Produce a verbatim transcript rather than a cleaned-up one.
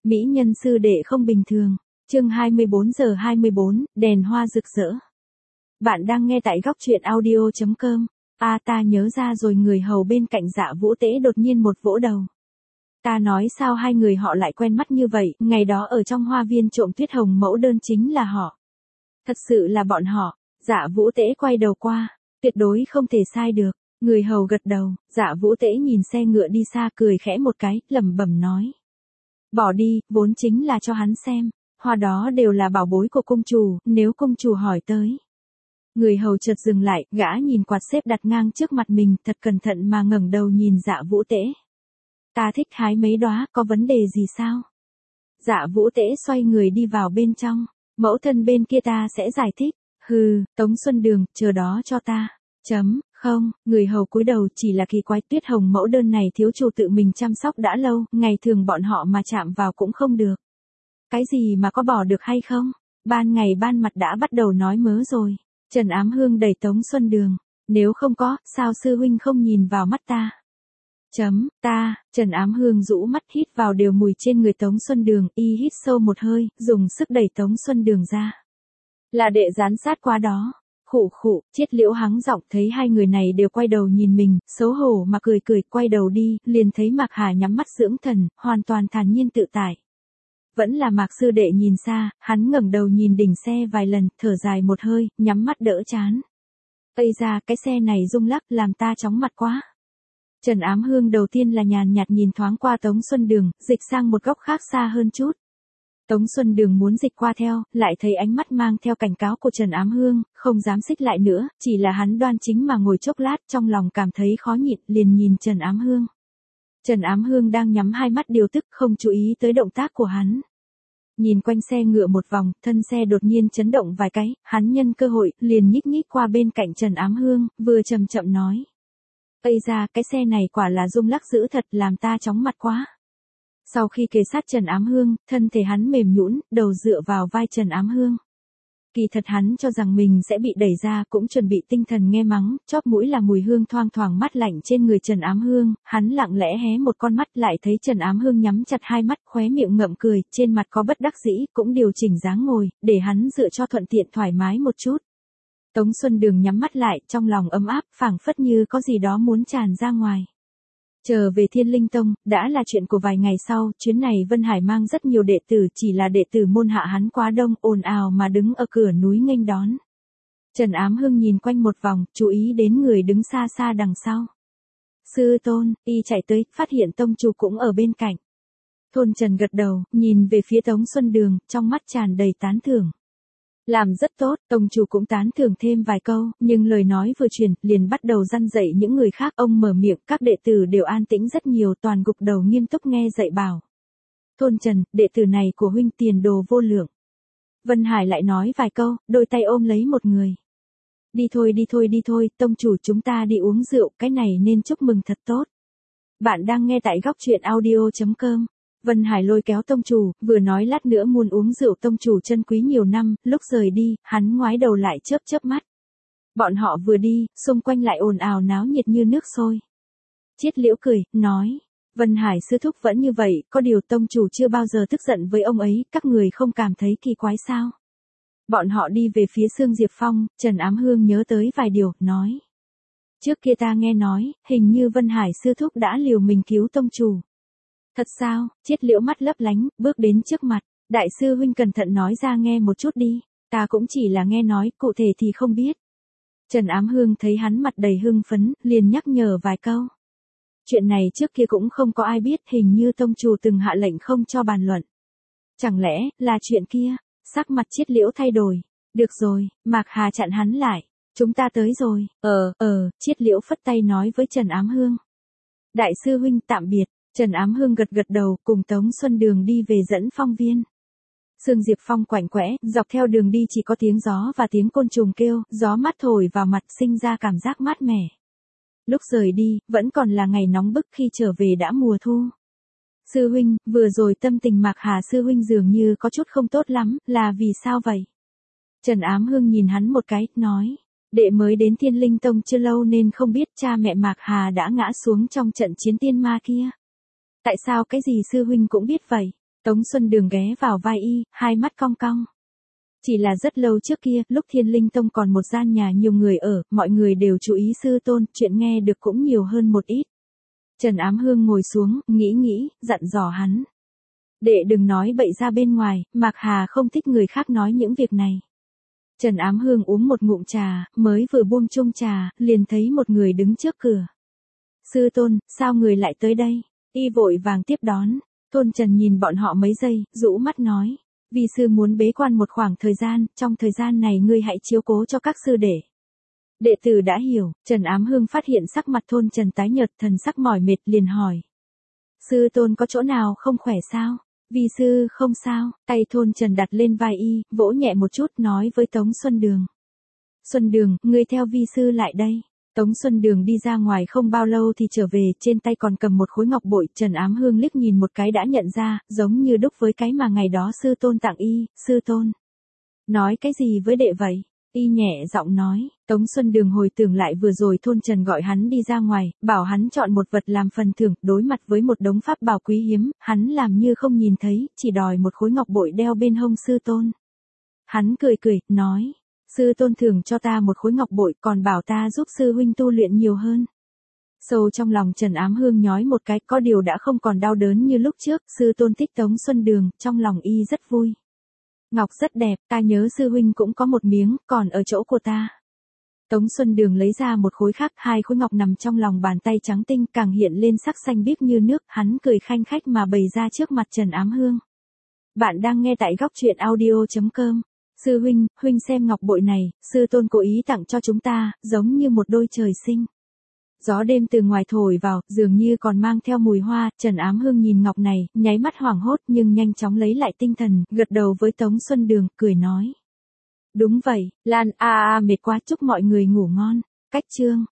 Mỹ nhân sư đệ không bình thường. Chương hai mươi bốn giờ hai mươi bốn, đèn hoa rực rỡ. Bạn đang nghe tại góc truyện audio chấm com. A ta nhớ ra rồi, người hầu bên cạnh Dạ Vũ Tế đột nhiên một vỗ đầu. Ta nói sao hai người họ lại quen mắt như vậy, ngày đó ở trong hoa viên trộm tuyết hồng mẫu đơn chính là họ. Thật sự là bọn họ. Dạ Vũ Tế quay đầu qua, tuyệt đối không thể sai được. Người hầu gật đầu, Dạ Vũ Tế nhìn xe ngựa đi xa cười khẽ một cái, lẩm bẩm nói. Bỏ đi, vốn chính là cho hắn xem, hoa đó đều là bảo bối của công chủ, nếu công chủ hỏi tới. Người hầu chợt dừng lại, gã nhìn quạt xếp đặt ngang trước mặt mình, thật cẩn thận mà ngẩng đầu nhìn Dạ Vũ Tế. Ta thích hái mấy đóa, có vấn đề gì sao? Dạ Vũ Tế xoay người đi vào bên trong, mẫu thân bên kia ta sẽ giải thích. Hừ, Tống Xuân Đường, chờ đó cho ta. Chấm, không, người hầu cúi đầu, chỉ là kỳ quái tuyết hồng mẫu đơn này thiếu chủ tự mình chăm sóc đã lâu, ngày thường bọn họ mà chạm vào cũng không được. Cái gì mà có bỏ được hay không? Ban ngày ban mặt đã bắt đầu nói mớ rồi. Trần Ám Hương đẩy Tống Xuân Đường. Nếu không có, sao sư huynh không nhìn vào mắt ta? Chấm, ta, Trần Ám Hương rũ mắt hít vào đều mùi trên người Tống Xuân Đường, y hít sâu một hơi, dùng sức đẩy Tống Xuân Đường ra. Là đệ gián sát qua đó. Khụ khụ, Chiết Liễu hắng giọng, thấy hai người này đều quay đầu nhìn mình, xấu hổ mà cười cười, quay đầu đi, liền thấy Mạc Hà nhắm mắt dưỡng thần, hoàn toàn thản nhiên tự tại. Vẫn là Mạc sư đệ nhìn xa, hắn ngẩng đầu nhìn đỉnh xe vài lần, thở dài một hơi, nhắm mắt đỡ chán. Ây ra, cái xe này rung lắc, làm ta chóng mặt quá. Trần Ám Hương đầu tiên là nhàn nhạt nhìn thoáng qua Tống Xuân Đường, dịch sang một góc khác xa hơn chút. Tống Xuân Đường muốn dịch qua theo, lại thấy ánh mắt mang theo cảnh cáo của Trần Ám Hương, không dám xích lại nữa, chỉ là hắn đoan chính mà ngồi chốc lát, trong lòng cảm thấy khó nhịn, liền nhìn Trần Ám Hương. Trần Ám Hương đang nhắm hai mắt điều tức, không chú ý tới động tác của hắn. Nhìn quanh xe ngựa một vòng, thân xe đột nhiên chấn động vài cái, hắn nhân cơ hội, liền nhích nhích qua bên cạnh Trần Ám Hương, vừa chậm chậm nói. Ây ra, cái xe này quả là rung lắc dữ thật, làm ta chóng mặt quá. Sau khi kề sát Trần Ám Hương, thân thể hắn mềm nhũn, đầu dựa vào vai Trần Ám Hương. Kỳ thật hắn cho rằng mình sẽ bị đẩy ra, cũng chuẩn bị tinh thần nghe mắng, chóp mũi là mùi hương thoang thoảng mát lạnh trên người Trần Ám Hương, hắn lặng lẽ hé một con mắt, lại thấy Trần Ám Hương nhắm chặt hai mắt, khóe miệng ngậm cười, trên mặt có bất đắc dĩ, cũng điều chỉnh dáng ngồi, để hắn dựa cho thuận tiện thoải mái một chút. Tống Xuân Đường nhắm mắt lại, trong lòng ấm áp, phảng phất như có gì đó muốn tràn ra ngoài. Trở về Thiên Linh Tông, đã là chuyện của vài ngày sau, chuyến này Vân Hải mang rất nhiều đệ tử, chỉ là đệ tử môn hạ hắn quá đông, ồn ào mà đứng ở cửa núi nghênh đón. Trần Ám Hương nhìn quanh một vòng, chú ý đến người đứng xa xa đằng sau. Sư tôn, y chạy tới, phát hiện tông chủ cũng ở bên cạnh. Thôn Trần gật đầu, nhìn về phía Tống Xuân Đường, trong mắt tràn đầy tán thưởng. Làm rất tốt, tông chủ cũng tán thưởng thêm vài câu, nhưng lời nói vừa truyền, liền bắt đầu răn dạy những người khác. Ông mở miệng, các đệ tử đều an tĩnh rất nhiều, toàn gục đầu nghiêm túc nghe dạy bảo. Thôn Trần, đệ tử này của huynh tiền đồ vô lượng. Vân Hải lại nói vài câu, đôi tay ôm lấy một người. Đi thôi đi thôi đi thôi, tông chủ chúng ta đi uống rượu, cái này nên chúc mừng thật tốt. Bạn đang nghe tại góc truyện audio chấm com. Vân Hải lôi kéo tông chủ, vừa nói lát nữa muốn uống rượu, tông chủ chân quý nhiều năm, lúc rời đi, hắn ngoái đầu lại chớp chớp mắt. Bọn họ vừa đi, xung quanh lại ồn ào náo nhiệt như nước sôi. Chiết Liễu cười, nói, Vân Hải sư thúc vẫn như vậy, có điều tông chủ chưa bao giờ tức giận với ông ấy, các người không cảm thấy kỳ quái sao? Bọn họ đi về phía Sương Diệp Phong, Trần Ám Hương nhớ tới vài điều, nói. Trước kia ta nghe nói, hình như Vân Hải sư thúc đã liều mình cứu tông chủ. Thật sao? Chiết Liễu mắt lấp lánh, bước đến trước mặt. Đại sư huynh cẩn thận nói ra nghe một chút đi. Ta cũng chỉ là nghe nói, cụ thể thì không biết. Trần Ám Hương thấy hắn mặt đầy hưng phấn, liền nhắc nhở vài câu. Chuyện này trước kia cũng không có ai biết, hình như tông chủ từng hạ lệnh không cho bàn luận. Chẳng lẽ, là chuyện kia? Sắc mặt Chiết Liễu thay đổi. Được rồi, Mạc Hà chặn hắn lại. Chúng ta tới rồi. Ờ, ờ, Chiết Liễu phất tay nói với Trần Ám Hương. Đại sư huynh tạm biệt. Trần Ám Hương gật gật đầu, cùng Tống Xuân Đường đi về dẫn phong viên. Sương Diệp Phong quạnh quẽ, dọc theo đường đi chỉ có tiếng gió và tiếng côn trùng kêu, gió mát thổi vào mặt sinh ra cảm giác mát mẻ. Lúc rời đi, vẫn còn là ngày nóng bức, khi trở về đã mùa thu. Sư huynh, vừa rồi tâm tình Mạc Hà sư huynh dường như có chút không tốt lắm, là vì sao vậy? Trần Ám Hương nhìn hắn một cái, nói. Đệ mới đến Thiên Linh Tông chưa lâu nên không biết cha mẹ Mạc Hà đã ngã xuống trong trận chiến tiên ma kia. Tại sao cái gì sư huynh cũng biết vậy? Tống Xuân Đường ghé vào vai y, hai mắt cong cong. Chỉ là rất lâu trước kia, lúc Thiên Linh Tông còn một gian nhà nhiều người ở, mọi người đều chú ý sư tôn, chuyện nghe được cũng nhiều hơn một ít. Trần Ám Hương ngồi xuống, nghĩ nghĩ, dặn dò hắn. Đệ đừng nói bậy ra bên ngoài, Mạc Hà không thích người khác nói những việc này. Trần Ám Hương uống một ngụm trà, mới vừa buông chung trà, liền thấy một người đứng trước cửa. Sư tôn, sao người lại tới đây? Y vội vàng tiếp đón. Tôn Trần nhìn bọn họ mấy giây, rũ mắt nói. Vì sư muốn bế quan một khoảng thời gian, trong thời gian này ngươi hãy chiếu cố cho các sư đệ. Đệ tử đã hiểu. Trần Ám Hương phát hiện sắc mặt Tôn Trần tái nhợt, thần sắc mỏi mệt, liền hỏi. Sư tôn có chỗ nào không khỏe sao? Vi sư không sao. Tay Tôn Trần đặt lên vai y, vỗ nhẹ một chút, nói với Tống Xuân Đường. Xuân Đường, ngươi theo vi sư lại đây. Tống Xuân Đường đi ra ngoài không bao lâu thì trở về, trên tay còn cầm một khối ngọc bội. Trần Ám Hương liếc nhìn một cái đã nhận ra, giống như đúc với cái mà ngày đó sư tôn tặng y. Sư tôn, nói cái gì với đệ vậy? Y nhẹ giọng nói. Tống Xuân Đường hồi tưởng lại vừa rồi Tôn Trần gọi hắn đi ra ngoài, bảo hắn chọn một vật làm phần thưởng, đối mặt với một đống pháp bảo quý hiếm, hắn làm như không nhìn thấy, chỉ đòi một khối ngọc bội đeo bên hông sư tôn. Hắn cười cười, nói. Sư tôn thưởng cho ta một khối ngọc bội, còn bảo ta giúp sư huynh tu luyện nhiều hơn. Sâu trong lòng Trần Ám Hương nhói một cái, có điều đã không còn đau đớn như lúc trước. Sư tôn thích Tống Xuân Đường, trong lòng y rất vui. Ngọc rất đẹp, ta nhớ sư huynh cũng có một miếng, còn ở chỗ của ta. Tống Xuân Đường lấy ra một khối khác, hai khối ngọc nằm trong lòng bàn tay trắng tinh, càng hiện lên sắc xanh biếc như nước. Hắn cười khanh khách mà bày ra trước mặt Trần Ám Hương. Bạn đang nghe tại góc truyện audio chấm com. Sư huynh, huynh xem ngọc bội này, sư tôn cố ý tặng cho chúng ta, giống như một đôi trời sinh. Gió đêm từ ngoài thổi vào, dường như còn mang theo mùi hoa. Trần Ám Hương nhìn ngọc này, nháy mắt hoảng hốt nhưng nhanh chóng lấy lại tinh thần, gật đầu với Tống Xuân Đường, cười nói. Đúng vậy, Lan a a mệt quá, chúc mọi người ngủ ngon. Cách chương.